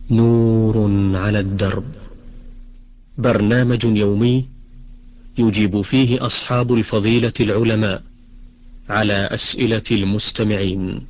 نور على الدرب، برنامج يومي يجيب فيه أصحاب الفضيلة العلماء على أسئلة المستمعين.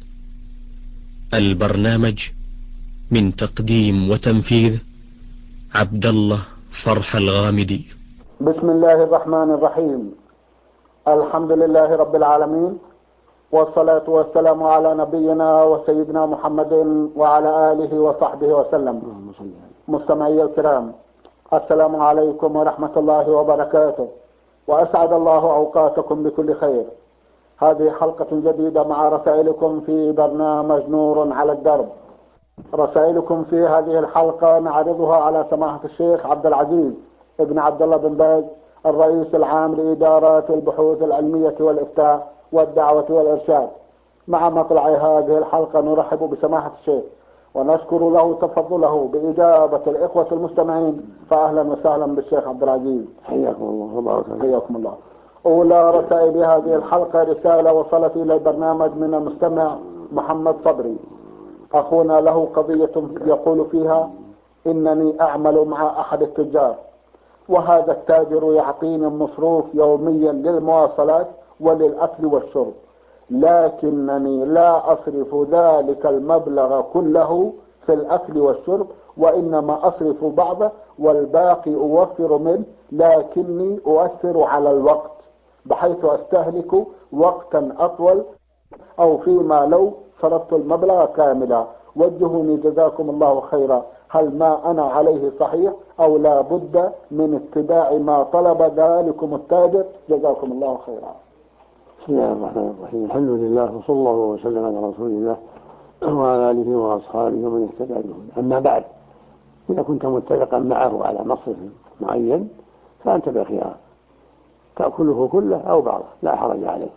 البرنامج من تقديم وتنفيذ عبد الله فرح الغامدي. بسم الله الرحمن الرحيم. الحمد لله رب العالمين، والصلاة والسلام على نبينا وسيدنا محمد وعلى آله وصحبه وسلم. مستمعي الكرام، السلام عليكم ورحمة الله وبركاته، وأسعد الله أوقاتكم بكل خير. هذه حلقة جديدة مع رسائلكم في برنامج نور على الدرب. رسائلكم في هذه الحلقة نعرضها على سماحة الشيخ عبد العزيز ابن عبد الله بن باز، الرئيس العام لإدارة البحوث العلمية والإفتاء والدعوة والإرشاد. مع مطلع هذه الحلقة نرحب بسماحة الشيخ ونشكر له تفضله بإجابة الإخوة المستمعين. فأهلا وسهلا بالشيخ عبد العزيز، حياكم الله وبارك فيكم. حياكم الله. أولى رسائل هذه الحلقة رسالة وصلت إلى البرنامج من المستمع محمد صبري، أخونا له قضية يقول فيها: إنني أعمل مع أحد التجار، وهذا التاجر يعطيني المصروف يوميا للمواصلات وللأكل والشرب، لكنني لا أصرف ذلك المبلغ كله في الأكل والشرب، وإنما أصرف بعضه والباقي أوفر منه، لكني أؤثر على الوقت بحيث أستهلك وقتا أطول، أو فيما لو صرفت المبلغ كاملا. وجهوني جزاكم الله خيرا، هل ما أنا عليه صحيح أو لا بد من اتباع ما طلب ذلكم التاجر؟ جزاكم الله خيرا. بسم الله الرحمن الرحيم. الحمد لله، وصلى الله وسلم على رسول الله وعلى آله وأصحابه ومن اهتدى بهداه. أما بعد، إذا كنت متفقا معه على مصرف معين فأنت بخيار، تأكله كله أو بعضه لا حرج عليه،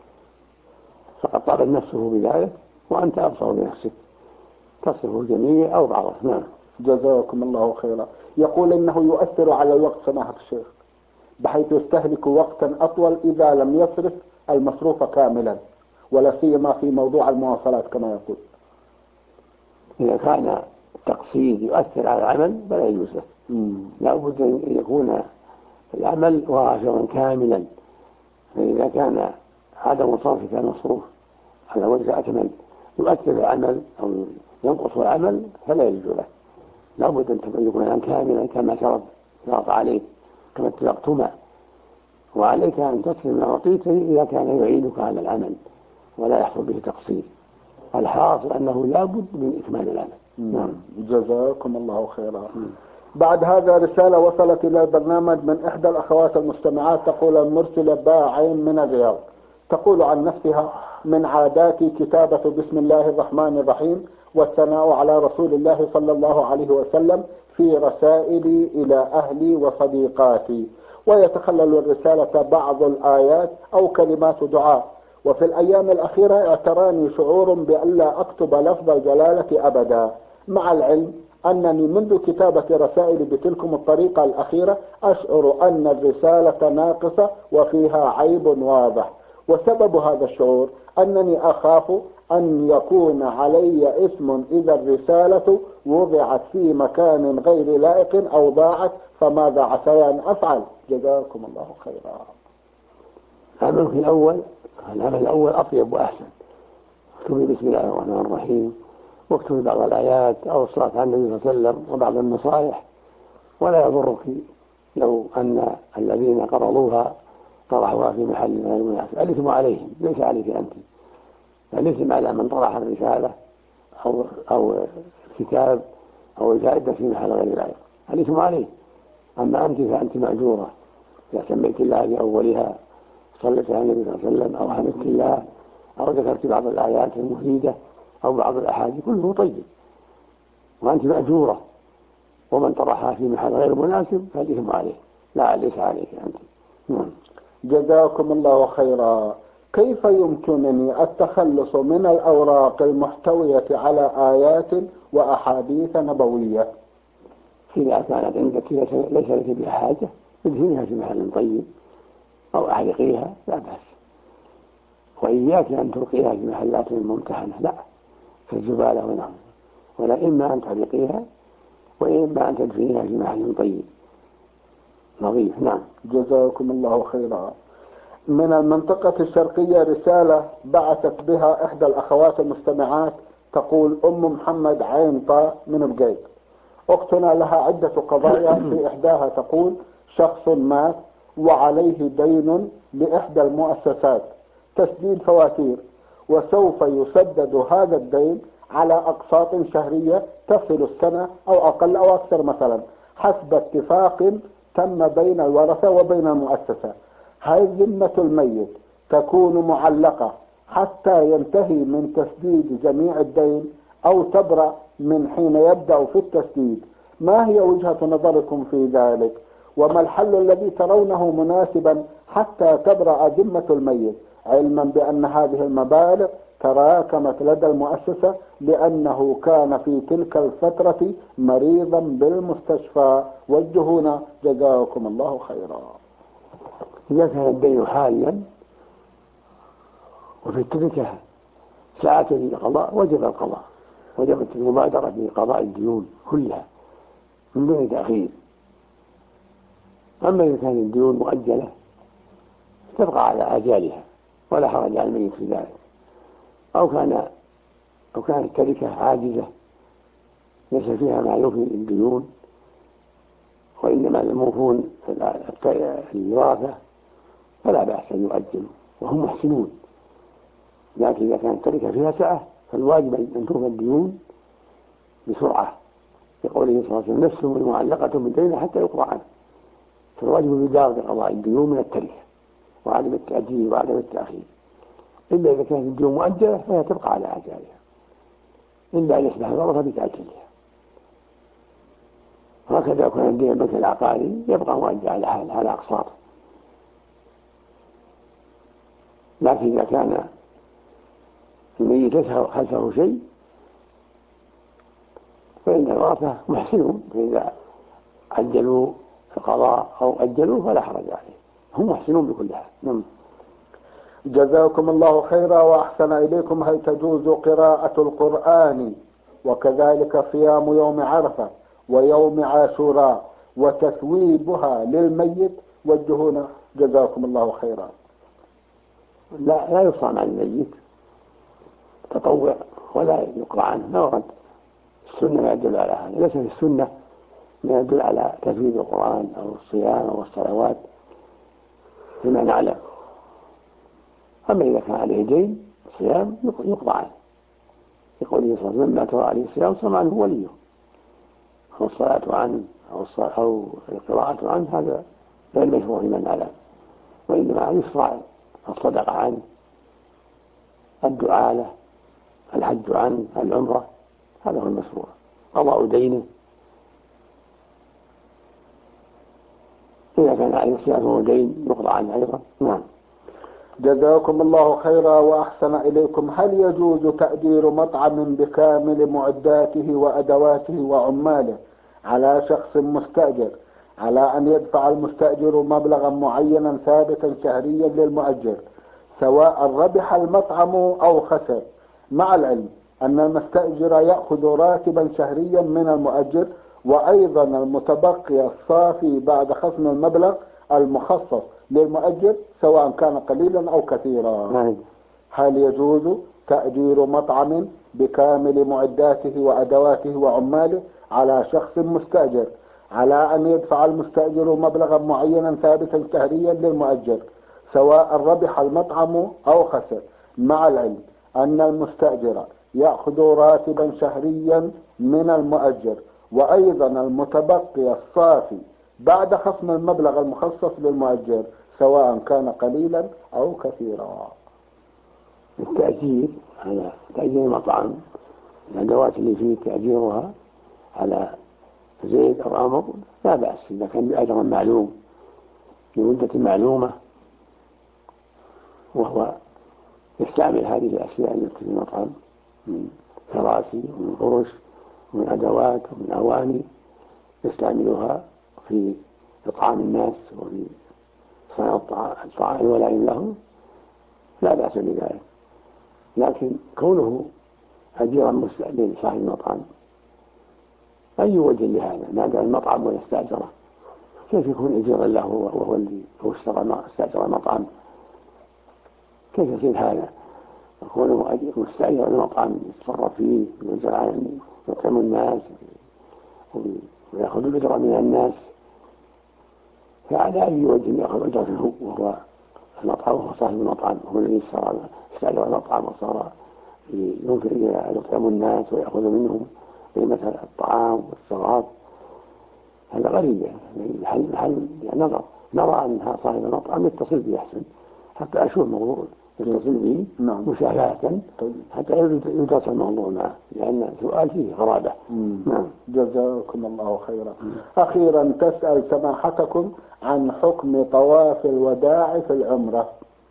فقد طابت نفسه بذلك وأنت أبصر بنفسك، تصرف الجميع أو بعضه. نعم. جزاكم الله خيرا. يقول إنه يؤثر على الوقت سماحة الشيخ، بحيث يستهلك وقتا أطول إذا لم يصرف المصروف كاملا، ولا سيما في موضوع المواصلات كما يقول. إذا كان التقصير يؤثر على العمل فلا يجوز له، لا بد أن يكون العمل وافرا كاملا. فإذا كان عدم صرفك المصروف على وجه أكمل يؤثر العمل أو ينقص العمل فلا يجوز له، لا بد أن يكون كاملا كما شرط عليك، كما اتفقتما، وعليك أن تصرف ما أعطيته إذا كان يعينك على العمل ولا يحصل به تقصير. الحاصل أنه لا بد من إكمال العمل. جزاكم الله خيرا. بعد هذا رسالة وصلت إلى البرنامج من إحدى الأخوات المستمعات، تقول المرسلة باعين من الرياض، تقول عن نفسها: من عاداتي كتابة بسم الله الرحمن الرحيم والثناء على رسول الله صلى الله عليه وسلم في رسائلي إلى أهلي وصديقاتي، ويتخلل الرسالة بعض الآيات أو كلمات دعاء. وفي الأيام الأخيرة اعتراني شعور بأن لا أكتب لفظ الجلالة أبدا، مع العلم أنني منذ كتابة رسائلي بتلكم الطريقة الأخيرة أشعر أن الرسالة ناقصة وفيها عيب واضح. وسبب هذا الشعور أنني أخاف أن يكون علي اسم إذا الرسالة وضعت في مكان غير لائق أو ضاعت، فماذا عسى أن أفعل؟ جزاكم الله خيرا. العمل الأول أطيب وأحسن. اكتبي بسم الله الرحمن الرحيم، واكتبي بعض الآيات أو الصلاة على النبي صلى الله عليه وسلم وبعض النصائح، ولا يضرك لو أن الذين قرضوها طرحوها في محل غير مناسب. الإثم عليهم ليس عليك أنت، الإثم على من طرح الرسالة أو الكتاب أو الفائدة في محل غير لائق، الإثم عليه. أما أنت فأنت مأجورة إذا سميت الله بأولها، صليت على النبي صلى الله عليه وسلم أو حمدت الله أو ذكرت بعض الآيات المفيدة أو بعض الأحاديث، كله طيب وأنت مأجورة. ومن طرحها في محل غير مناسب فالإثم عليه، لا ليس عليك أنت. جزاكم الله خيرا. كيف يمكنني التخلص من الأوراق المحتوية على آيات وأحاديث نبوية؟ إذا كانت عندك ليس لك بها حاجة ادهنها في محل طيب أو أحرقيها لا بأس، وإياك أن تلقيها في محلات ممتحنة، لا، كالزبالة ونحوها، ولا إما أن تحرقيها وإما أن تدفنها في محل طيب نظيف. نعم. جزاكم الله خيرا. من المنطقة الشرقية رسالة بعثت بها إحدى الأخوات المستمعات، تقول أم محمد عين طاء من بقيت. أختنا لها عدة قضايا، في إحداها تقول شخص مات وعليه دين لإحدى المؤسسات تسديد فواتير، وسوف يسدد هذا الدين على أقساط شهرية تصل السنة أو أقل أو أكثر مثلا، حسب اتفاق تم بين الورثة وبين المؤسسة. هل ذمة الميت تكون معلقة حتى ينتهي من تسديد جميع الدين أو تبرأ من حين يبدأ في التسديد؟ ما هي وجهة نظركم في ذلك؟ وما الحل الذي ترونه مناسبا حتى تبرأ ذمة الميت، علما بأن هذه المبالغ تراكمت لدى المؤسسة لأنه كان في تلك الفترة مريضا بالمستشفى؟ وجهونا جزاكم الله خيرا. إذا كان الدين حاليا وفي التركة ساعة للقضاء وجب القضاء، وجبت المبادرة بقضاء الديون كلها من دون تأخير. أما إذا كانت الديون مؤجلة تبقى على آجالها ولا حرج على الميت في ذلك، أو كانت التركة عاجزة ليس فيها ما يوفي الديون وإنما الموفون الوراثة فلا بأس أن يؤجلوا وهم محسنون. لكن إذا كانت التركة فيها سعة فالواجب أن توفى الديون بسرعة، لقوله صلى الله عليه وسلم: نفس معلقة بالدين حتى يقضى عنه. فالواجب البدار بقضاء الديون من التركة وعدم التأجيل وعدم التأخير، إلا إذا كانت الديون مؤجلة فهي تبقى على آجالها، إلا أن يسمح الورثة بتأجيلها. وهكذا كان الدين البنك العقاري يبقى مؤجل على أقساطه. لكن إذا كان الميت ليس خلفه شيء فإن الورثة محسنون، فإذا عجلوا القضاء أو أجلوا فلا حرج عليه، هم محسنون بكل حال. جزاكم الله خيرا وأحسن إليكم. هل تجوز قراءة القرآن وكذلك صيام يوم عرفة ويوم عاشوراء وتثويبها للميت؟ وجهونا جزاكم الله خيرا. لا يصام عن الميت تطوع ولا يقرأ عنه، لا ورد السنة ما يدل على هذا، ليس في السنة ما يدل على تثويب القرآن أو الصيام أو الصلوات فيما نعلم. أما إذا كان عليه دين صيام يقضى عنه، يقول صلى الله عليه وسلم: ما ترى عليه الصيام صام عنه وليه، أو الصلاة عنه أو القراءة عنه، هذا غير مشروع فيما نعلم، وإنما يشرع الصدقة عنه، الدعاء له، الحج عنه، العمرة، هذا هو المشروع. قضاء دينه إذا كان عليه صيام ودين يقضى عنه أيضا. نعم. جزاكم الله خيرا وأحسن إليكم. هل يجوز تأجير مطعم بكامل معداته وأدواته وعماله على شخص مستأجر، على أن يدفع المستأجر مبلغا معينا ثابتا شهريا للمؤجر سواء ربح المطعم أو خسر، مع العلم أن المستأجر يأخذ راتبا شهريا من المؤجر وأيضا المتبقي الصافي بعد خصم المبلغ المخصص للمؤجر سواء كان قليلا أو كثيرا؟ هل يجوز تأجير مطعم بكامل معداته وأدواته وعماله على شخص مستأجر على أن يدفع المستأجر مبلغا معينا ثابتا شهريا للمؤجر سواء ربح المطعم أو خسر، مع العلم أن المستأجر يأخذ راتبا شهريا من المؤجر وأيضا المتبقي الصافي بعد خصم المبلغ المخصص للمؤجر سواء كان قليلا أو كثيرا؟ التأجير على تأجير المطعم، الأدوات اللي فيه تأجيرها على زيد أو عمر لا بأس إذا كان بأجر معلوم لمدة معلومة، وهو يستعمل هذه الأشياء التي في المطعم من كراسي ومن فرش ومن أدوات ومن أواني يستعملها في إطعام الناس وفي صنع الطعام والعين لهم، لا بأس بذلك. لكن كونه أجيرا لصاحب المطعم أي وجه لهذا؟ ما دام المطعم ولا استأجره، كيف يكون أجيرا له وهو اللي هو استأجر المطعم؟ كيف يصير هذا؟ يكون مستأجر المطعم يتصرف فيه يطعم الناس ويأخذ الأجرة من الناس، فعلى أي وجه يأخذ أجرته وهو المطعم وهو صاحب المطعم، هو الذي استأجر المطعم وصار يطعم الناس ويأخذ منهم قيمة الطعام والشراب؟ هذا غريب يعني محل نرى أن صاحب المطعم يتصل به أحسن حتى أشوف موضوع يتصل به مشاهدة حتى يدرس الموضوع معه، لأن سؤال فيه غرابة. جزاكم الله خيرا. أخيرا تسأل سماحتكم عن حكم طواف الوداع في العمرة.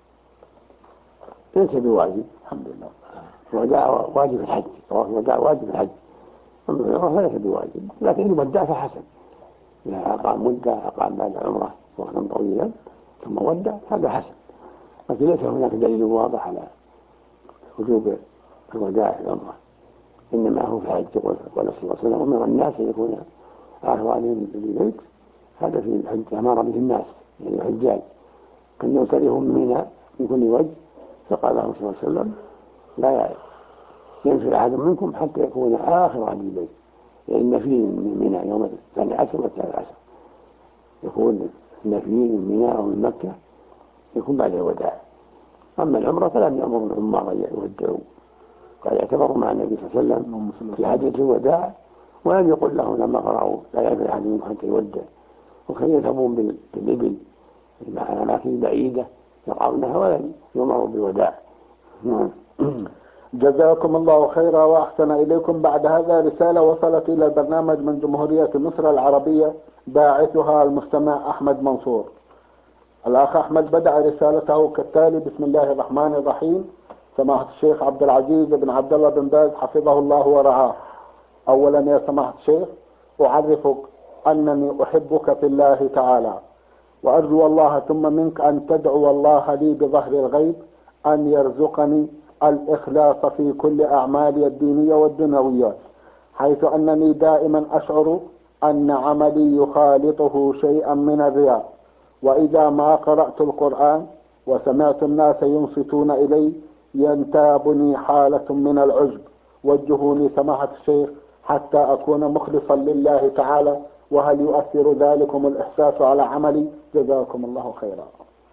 ليس بواجب، الحمد لله. الوداع واجب الحج، طواف الوداع واجب الحج، أما العمرة ليس بواجب، لكن الوداع فحسن، إذا أقام مدة أقام بعد العمرة وقتا طويلا ثم ودع هذا حسن، لكن ليس هناك دليل واضح على وجوب الوداع في العمرة، إنما هو في الحج. قال صلى الله عليه وسلم: أمر الناس أن يكون آخر عليهم بالبيت، هذا في الحج أمر به الناس يعني الحجاج كان ينصرفهم من كل وجه، فقال له صلى الله عليه وسلم: لا ينفر أحد منكم حتى يكون آخر على البيت، لأن فيه من منى يوم 12 و 13 يكون النفي من منى أو من مكة يكون بعد الوداع. أما العمرة فلم يأمر العمار أن يودعوا، قال اعتبروا مع النبي صلى الله عليه وسلم في حجة الوداع، ولم يقل لهم لما قرأوا لا ينفع أحد منكم حتى يودع، وكانوا يذهبون بالإبل مع أماكن بعيدة يقعونها ولم يؤمروا بالوداع. جزاكم الله خيرا وأحسن إليكم. بعد هذا رسالة وصلت إلى البرنامج من جمهورية مصر العربية، باعثها المستمع أحمد منصور. الأخ أحمد بدأ رسالته كالتالي: بسم الله الرحمن الرحيم. سماحة الشيخ عبد العزيز بن عبد الله بن باز حفظه الله ورعاه. أولا يا سماحة الشيخ، أعرفك أنني أحبك في الله تعالى، وأرجو الله ثم منك أن تدعو الله لي بظهر الغيب أن يرزقني الإخلاص في كل أعمالي الدينية والدنيوية، حيث أنني دائما أشعر أن عملي يخالطه شيئا من الرياء، وإذا ما قرأت القرآن وسمعت الناس ينصتون إلي ينتابني حالة من العجب. وجهوني سماحة الشيخ حتى أكون مخلصا لله تعالى، وهل يؤثر ذلكم الإحساس على عملي؟ جزاكم الله خيرا.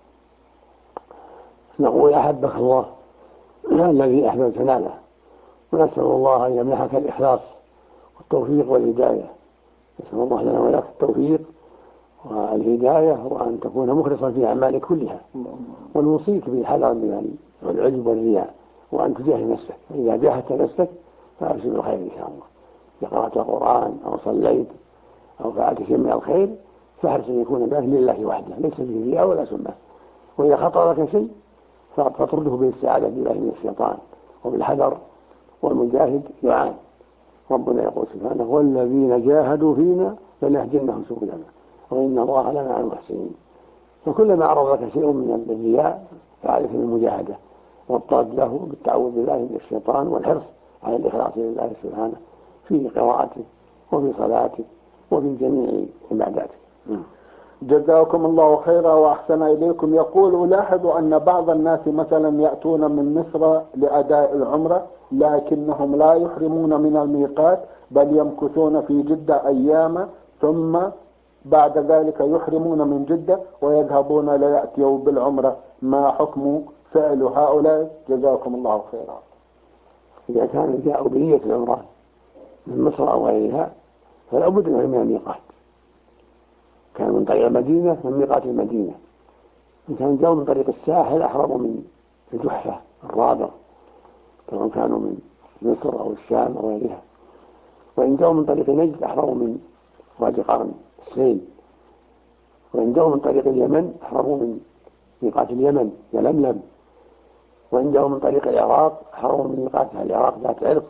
نقول: أحبك الله الذي أحببتنا له، ونسأل الله أن يمنحك الإخلاص والتوفيق والهداية. نسأل الله لنا ولك التوفيق والهداية، وأن تكون مخلصا في أعمالك كلها، ونوصيك بالحذر من العجب والرياء، وأن تجاهد نفسك، فإذا جاهدت نفسك فأبشر بالخير إن شاء الله. إذا قرأت القرآن أو صليت أو فعلت شيء من الخير فاحرص أن يكون ذلك لله وحده، ليس فيه رياء ولا سمعة. وإذا خطر لك شيء فاطرده بالاستعاذة بالله من الشيطان وبالحذر، والمجاهد يعان. ربنا يقول سبحانه: والذين جاهدوا فينا لنهدينهم سبلنا وإن الله لمع المحسنين. فكلما عرض لك شيء من الرياء فعليك بالمجاهدة والطرد له بالتعوذ بالله من الشيطان، والحرص على الإخلاص لله سبحانه في قراءته وفي صلاته وفي جميع عباداته. جزاكم الله خيرا وأحسن إليكم. يقول: ألاحظ أن بعض الناس مثلا يأتون من مصر لأداء العمرة، لكنهم لا يحرمون من الميقات، بل يمكثون في جدة أيام ثم بعد ذلك يحرمون من جدة ويذهبون ليأتوا بالعمرة. ما حكم فعل هؤلاء؟ جزاكم الله خيرا. إذا كان جاءوا بنية العمرة من مصر أو غيرها فلا بد من الميقات، كان من طريق المدينة من ميقات المدينة، إن كان جاءوا من طريق الساحل أحرموا من الجحفة الرابع، سواء كانوا من مصر أو الشام أو غيرها. وإن جاءوا من طريق نجد أحرموا من وادي قرن السيل. وإن جاءوا من طريق اليمن أحرموا من ميقات اليمن يلملم. وإن جاءوا من طريق العراق أحرموا من ميقات العراق ذات عرق.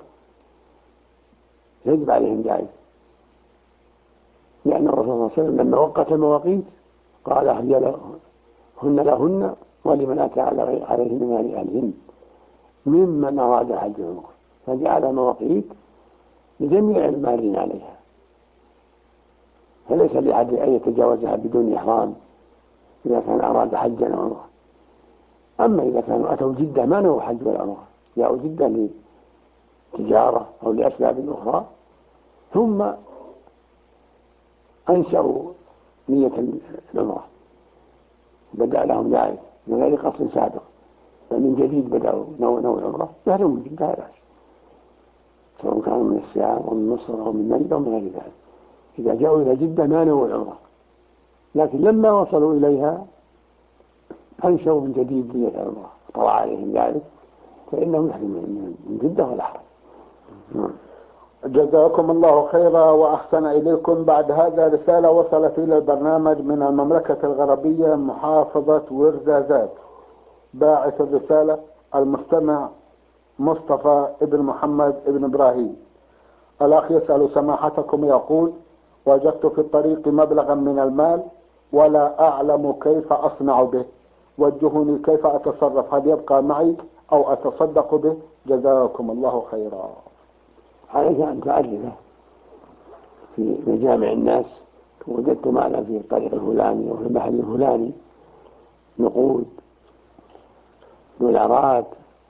يجب عليهم ذلك، لأن الرسول صلى الله عليه وسلم لما وقت المواقيت قال: هن لهن ولمن أتى عليهن من أهلهن ممن أراد حج العمرة، فجعل مواقيت لجميع المارين عليها فليس لأحد أن يتجاوزها بدون إحرام إذا كان أراد حجا أو عمرة. أما إذا كانوا أتوا جدة ما نووا حج ولا عمرة، جاءوا جدة لتجارة أو لأسباب أخرى ثم أنشأوا نية العمرة، بدأ لهم ذلك من غير قصد سابق، فمن جديد بدأوا نوع العمرة يهرموا من جدة لا بأس، سواء كانوا من الشام أو من مصر أو من مكة أو من غير ذلك. إذا جاءوا إلى جدة ما نووا العمرة، لكن لما وصلوا إليها أنشأوا من جديد نية العمرة طلع عليهم ذلك، فإنهم يحرمون من جدة ولا حرج. جزاكم الله خيرا وأحسن إليكم. بعد هذا رسالة وصلت إلى البرنامج من المملكة الغربية محافظة ورزازات. باعث الرسالة المستمع مصطفى ابن محمد ابن إبراهيم. الأخ يسأل سماحتكم يقول: وجدت في الطريق مبلغا من المال ولا أعلم كيف أصنع به، وجهوني كيف أتصرف، هل يبقى معي أو أتصدق به؟ جزاكم الله خيرا. عليك أن تعرفه في مجامع الناس، وجدت مالا في الطريق الفلاني أو في المحل الفلاني، نقود، دولارات،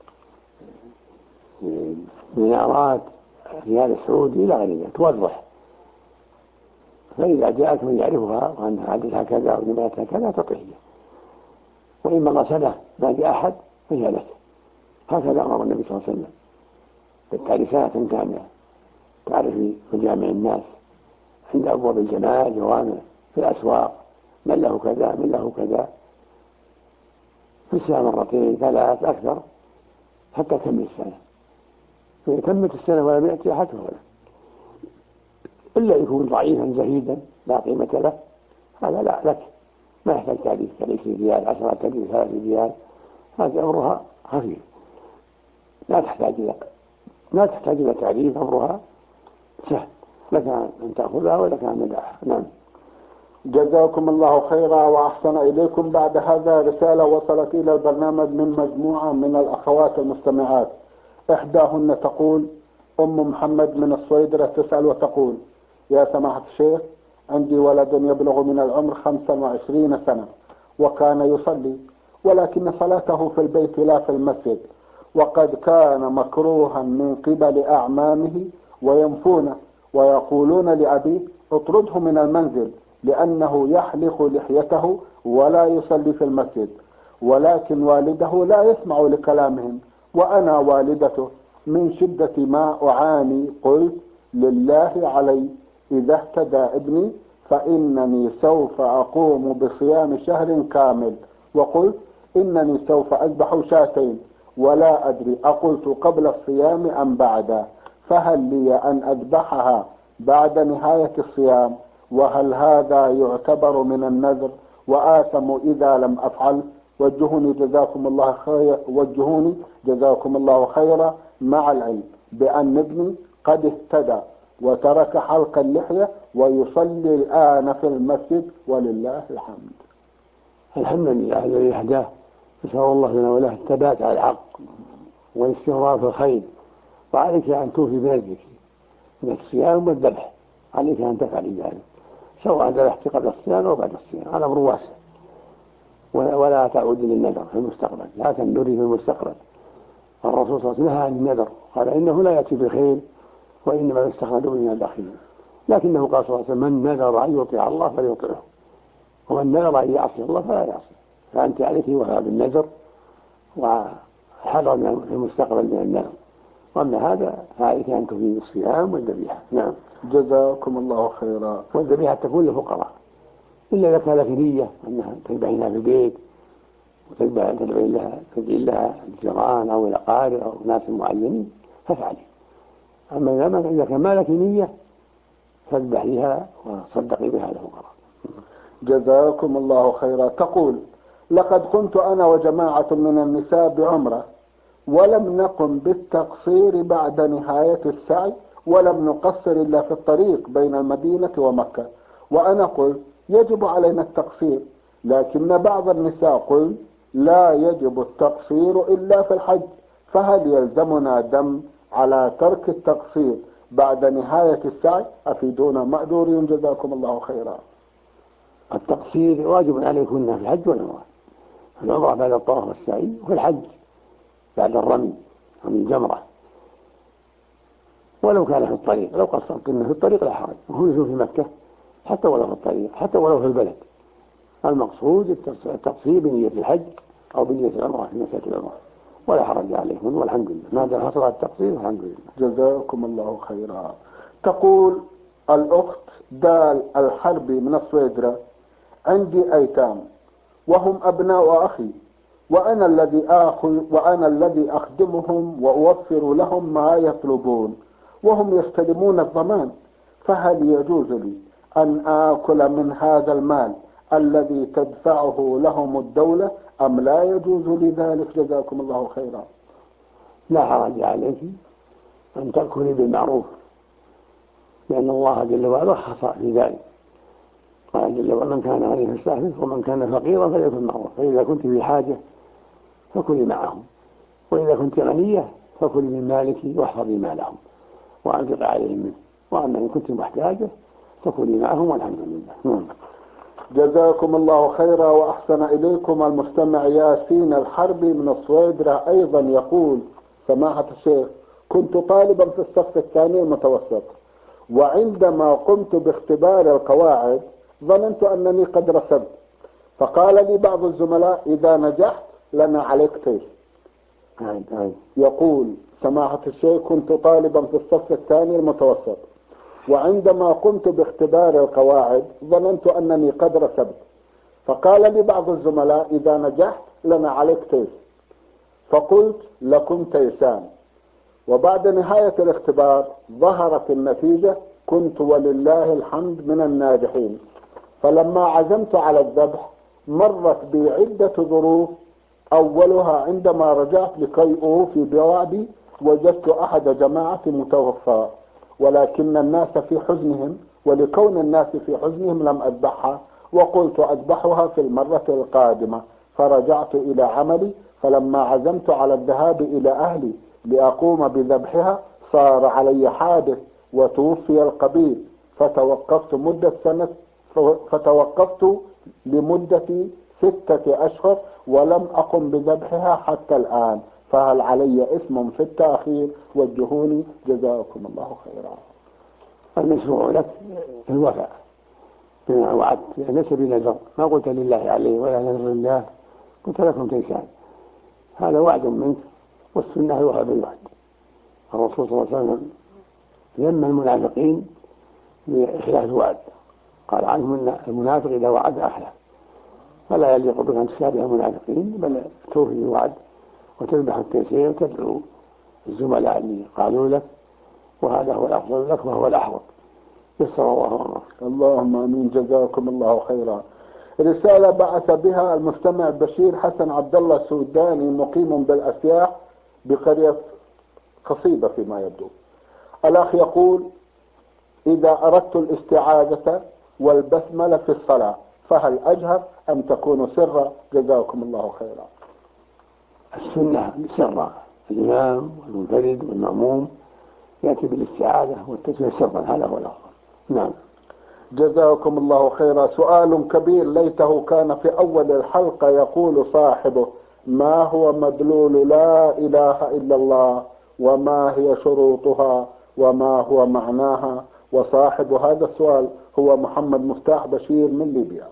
دينارات، ريال سعودي إلى غير ذلك، توضح. فإذا جاءت من يعرفها وأنها عددها كذا ونباتها كذا تعطيه، وإما غسله ما جاء أحد فهي لك. هكذا أمر النبي صلى الله عليه وسلم بالتعريفات كاملة، تعرف في مجامع الناس، عند أبواب الجماعة، جوامع، في الأسواق، من له كذا من له كذا، في السنة مرتين ثلاث أكثر حتى تكمل السنة. فإذا تمت السنة ولم يأتي أحد فهو إلا يكون ضعيفا زهيدا لا قيمة له، هذا لا لك، ما يحتاج تعريف ك20 ريال 10 تعريف 3 ريال، هذا أمرها خفيف لا تحتاج إلى تعريف، أمرها سهل، لك أن تأخذها ولك أن تدعها. نعم. جزاكم الله خيرا وأحسن إليكم. بعد هذا رسالة وصلت إلى البرنامج من مجموعة من الأخوات المستمعات. إحداهن تقول: أم محمد من الصويدرة تسأل وتقول: يا سماحة الشيخ، عندي ولد يبلغ من العمر 25 سنة وكان يصلي، ولكن صلاته في البيت لا في المسجد، وقد كان مكروها من قبل أعمامه وينفونه ويقولون لأبيه: اطرده من المنزل لأنه يحلق لحيته ولا يصلي في المسجد، ولكن والده لا يسمع لكلامهم وأنا والدته. من شدة ما أعاني قلت: لله علي، إذا اهتدى ابني فإنني سوف أقوم بصيام شهر كامل، وقلت إنني سوف أذبح شاتين ولا أدري أقلت قبل الصيام أم بعده، فهل لي أن أذبحها بعد نهاية الصيام؟ وهل هذا يعتبر من النذر وآثم إذا لم أفعل؟ وجهوني جزاكم الله خيرا، مع العلم بأن ابني قد اهتدى وترك حلق اللحية ويصلي الآن في المسجد ولله الحمد. الحمد لله الذي هداه، نسأل الله لنا وله الثبات على الحق والاستمرار في الخير. وعليك أن توفي بنذرك من الصيام والذبح، عليك أن تفعل ذلك سواء ذبحت قبل الصيام أو بعد الصيام، هذا أمر واسع. ولا تعود للنذر في المستقبل، لا تنذري في المستقبل. الرسول صلى الله عليه وسلم نهى عن النذر، قال إنه لا يأتي بخير وإنما يستخرج من البخيل. لكنه قال صلى الله عليه وسلم: من نذر أن يطيع الله فليطيعه، ومن نذر أن يعصي الله فلا يعصي. فأنت عليك وفاء بالنذر وحذر في المستقبل من النذر، وأما هذا فعليك أن تفيد الصيام والذبيحة. نعم. جزاكم الله خيرا. والذبيحة تكون للفقراء، إلا إذا كان لك نية أنها تذبحينها في البيت وتدعي لها الجيران أو الأقارب أو ناس معينين فافعلي. أما إذا كان ما لك نية فاذبح لها وصدقي بها الفقراء. جزاكم الله خيرا. تقول: لقد قمت أنا وجماعة من النساء بعمرة ولم نقم بالتقصير بعد نهاية السعي، ولم نقصر إلا في الطريق بين المدينة ومكة، وأنا قلت يجب علينا التقصير، لكن بعض النساء قل لا يجب التقصير إلا في الحج، فهل يلزمنا دم على ترك التقصير بعد نهاية السعي؟ أفيدونا مأجورين جزاكم الله خيرا. التقصير واجب عليكن في الحج والعمرة، في العمرة بعد الطواف والسعي، وفي الحج بعد رمي الجمرة، ولو كان في الطريق. لو قصرتن في الطريق لا حرج، وهو في مكة حتى ولو في الطريق، حتى ولو في البلد. المقصود التقصير بنية الحج أو بنية العمرة في مسألة العمرة، ولا حرج عليهم والحمد لله، ما دام حصل التقصير والحمد لله. جزاكم الله خيرا. تقول الأخت دال الحربي من الصويدرة: عندي أيتام وهم أبناء أخي، وأنا الذي أخدمهم وأوفر لهم ما يطلبون، وهم يستلمون الضمان، فهل يجوز لي أن آكل من هذا المال الذي تدفعه لهم الدولة أم لا يجوز لي ذلك؟ جزاكم الله خيرا. لا حرج عليك أن تأكلي بالمعروف، لأن الله جل وعلا رخص في ذلك، قال جل وعلا: من كان غنيا فليستعفف ومن كان فقيرا فليأكل بالمعروف، فإذا كنت في حاجة فكلي معهم، وإذا كنت غنية فكلي من مالك واحفظي مالهم وأنفقي عليهم منه، وأما إن كنت محتاجة فكلي معهم والحمد لله. جزاكم الله خيرا وأحسن إليكم. المستمع ياسين الحربي من الصويدرة أيضا يقول: سماحة الشيخ، كنت طالبا في الصف الثاني المتوسط، وعندما قمت باختبار القواعد ظننت أنني قد رسبت، فقال لي بعض الزملاء: إذا نجحت لنا عليك تيست. يقول: سماحة الشيخ، كنت طالبا في الصف الثاني المتوسط، وعندما قمت باختبار القواعد ظننت أنني قد رسبت، فقال لي بعض الزملاء: إذا نجحت لنا عليك تيست، فقلت: لكم تيسان. وبعد نهاية الاختبار ظهرت النتيجة، كنت ولله الحمد من الناجحين. فلما عزمت على الذبح مرت بي عدة ظروف، أولها عندما رجعت لكي أوفي بوعدي وجدت أحد جماعتي متوفى، ولكن الناس في حزنهم، ولكون الناس في حزنهم لم أذبحها، وقلت أذبحها في المرة القادمة. فرجعت إلى عملي، فلما عزمت على الذهاب إلى أهلي لأقوم بذبحها صار علي حادث وتوفي القبيل، فتوقفت لمدة 6 أشهر ولم أقم بذبحها حتى الآن، فهل علي إثم في التأخير؟ وجهوني جزاكم الله خيرا. المشروع لك الوفاء بما وعدت، ليس بنذر، ما قلت لله عليه ولا نذر الله، قلت لكم تيسان، هذا وعد منك، والسنة الوفاء بالوعد. الرسول صلى الله عليه وسلم ذم المنافقين بإخلاف الوعد، قال عنهم ان المنافق إذا وعد أحلف، فلا يليق بك أن تشابه المنافقين، بل توفي الوعد وتذبح التيسير وتدعو الزملاء اللي قالوا لك، وهذا هو الأفضل لك وهو الأحوط. يسر الله أمرك. اللهم آمين. جزاكم الله خيرا. رسالة بعث بها المستمع بشير حسن عبد الله السوداني، مقيم بالأسياح بقرية قصيدة فيما يبدو. الأخ يقول: إذا أردت الاستعاذة والبسملة في الصلاة فهل أجهر أم تكون سرا؟ جزاكم الله خيرا. السنة سرا، الإمام والمنفرد والمأموم يأتي بالاستعاذة والتسمية سرا، هذا هو الأفضل. نعم. جزاكم الله خيرا. سؤال كبير ليته كان في أول الحلقة. يقول صاحبه: ما هو مدلول لا إله إلا الله، وما هي شروطها، وما هو معناها؟ وصاحب هذا السؤال هو محمد مفتاح بشير من ليبيا.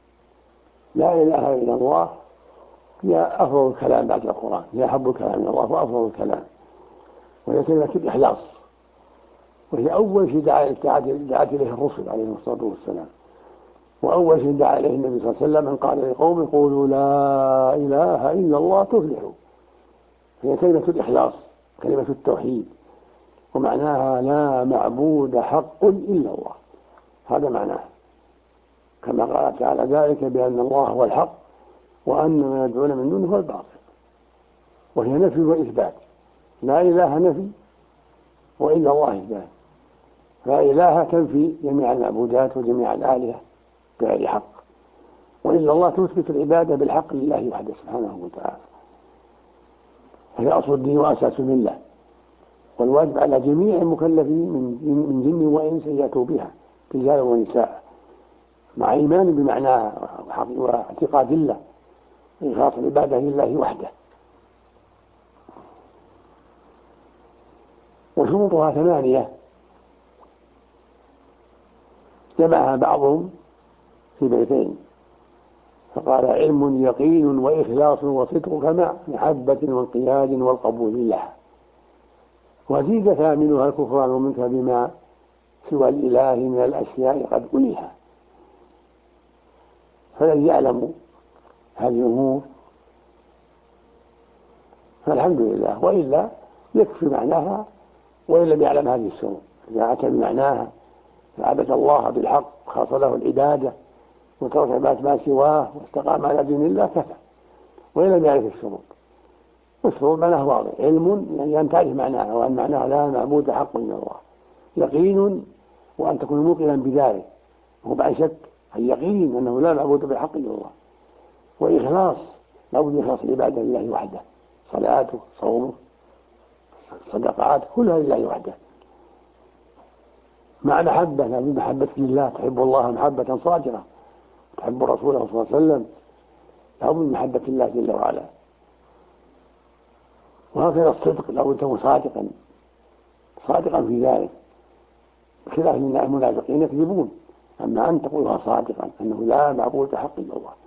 لا إله إلا الله هي أفضل الكلام بعد القرآن، هي أحب الكلام إلى الله وأفضل الكلام، وهي كلمة الإخلاص، وهي أول شيء دعت إليه الرسل عليهم الصلاة والسلام، وأول شيء دعا إليه النبي صلى الله عليه وسلم: من قال لقوم قولوا لا إله إلا الله تفلحوا. هي كلمة الإخلاص، كلمة التوحيد، ومعناها لا معبود حق إلا الله، هذا معناه، كما قال تعالى: ذلك بأن الله هو الحق وأن ما يدعون من دونه هو الباطل. وهي نفي وإثبات، لا إله نفي وإلا الله إثبات، لا إله تنفي جميع المعبودات وجميع الآلهة بغير حق، وإلا الله تثبت العبادة بالحق لله وحده سبحانه وتعالى. هي أصل الدين وأساس الملة، والواجب على جميع المكلفين من جن وإنس أن يأتوا بها رجالا ونساء مع إيمان بمعناها واعتقاد الله إخلاص العبادة لله وحده. وشروطها 8 جمعها بعضهم في بيتين فقال: علم يقين وإخلاص وصدق كمع محبة وانقياد والقبول لها. وزيد ثامنها الكفران منك بما سوى الإله من الأشياء قد أليها. فالذي يعلم هذه الأمور فالحمد لله، وإلا يكفي معناها وإن لم يعلم هذه الشروط. إذا أتى بمعناها فعبد الله بالحق خاص له العبادة وترك عبادة ما سواه واستقام على دين الله كفى، وإن لم يعرف الشروط. والشروط معناها واضح: علم يعني أن تعرف معناها وأن معناها لا معبود حق إلا الله، يقين وأن تكون موقنا بذلك وهو بعد شك، اليقين أنه لا معبود بحق إلا الله، وإخلاص لابد من إخلاص العبادة لله وحده، صلاته صومه صدقات كلها لله وحده، مع محبة من محبة لله، تحب الله محبة صادقة، تحب رسوله صلى الله عليه وسلم لابد من محبة الله جل وعلا. وهكذا الصدق لابد أن تكون صادقا في ذلك، بخلاف المنافقين يكذبون، أما أن تقولها صادقا أنه لا معبود بحق إلا الله.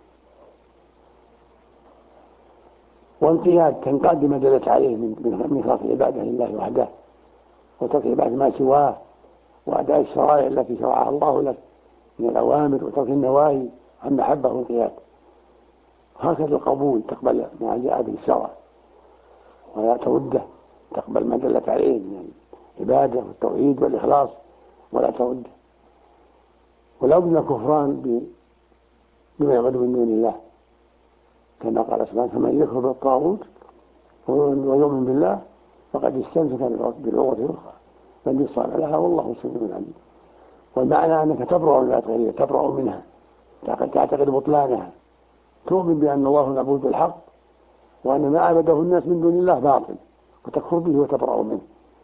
وانقياد تنقاد بما دلت عليه من خاص العبادة لله وحده وترك عبادة ما سواه وأداء الشرائع التي شرعها الله لك من الأوامر وترك النواهي عن محبة وانقياد. هكذا القبول تقبل ما جاء به الشرع ولا ترده، تقبل ما دلت عليه من العبادة والتوحيد والإخلاص ولا ترده. ولا بد من الكفران بما يعبد من دون الله، كما قال سبحانه: فمن يكفر بالطاغوت ويؤمن بالله فقد استمسك بالعروة الأخرى لا انفصام لها والله سميع عليم. والمعنى أنك تبرأ من الغيرية، تبرأ منها، تعتقد بطلانها، تؤمن بأن الله المعبود بالحق وأن ما عبده الناس من دون الله باطل وتكفر به وتبرأ منه.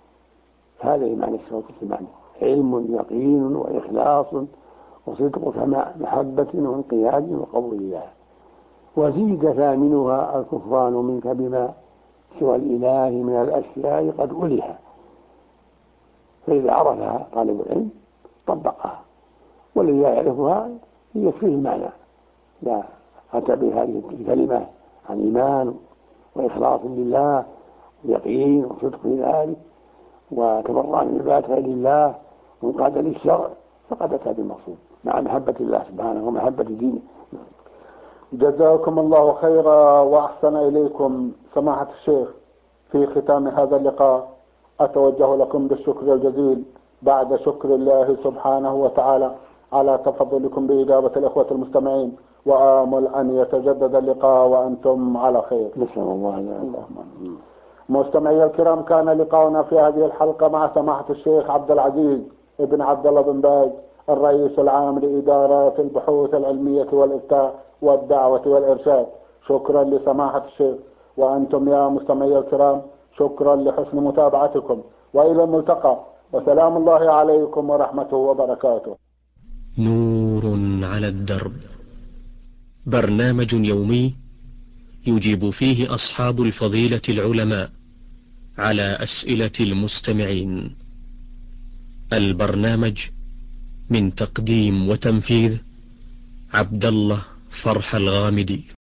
هذا معنى الشروط المعنى: علم يقين وإخلاص وصدق كمع محبة وانقياد وقبول الله. وزيد ثامنها الكفران منك بما سوى الإله من الأشياء قد أليها. فإذا عرفها طالب العلم طبقها، والذي لا يعرفها يكفيه المعنى. لا أتى بهذه الكلمة عن إيمان وإخلاص لله ويقين وصدق في ذلك وتبرأ من عبادة غير الله وانقاد للشرع فقد أتى بالمقصود مع محبة الله سبحانه ومحبة دينه. جزاكم الله خيرا وأحسن إليكم سماحة الشيخ. في ختام هذا اللقاء أتوجه لكم بالشكر الجزيل بعد شكر الله سبحانه وتعالى على تفضلكم بإجابة الإخوة المستمعين، وآمل أن يتجدد اللقاء وأنتم على خير. نسأل الله. مستمعي الكرام، كان لقاؤنا في هذه الحلقة مع سماحة الشيخ عبد العزيز ابن عبد الله بن باز، الرئيس العام لإدارات البحوث العلمية والإفتاء والدعوة والإرشاد. شكرا لسماحة الشيخ، وأنتم يا مستمعي الكرام شكرا لحسن متابعتكم، وإلى الملتقى، وسلام الله عليكم ورحمته وبركاته. نور على الدرب، برنامج يومي يجيب فيه أصحاب الفضيلة العلماء على أسئلة المستمعين. البرنامج من تقديم وتنفيذ عبد الله فرح الغامدي.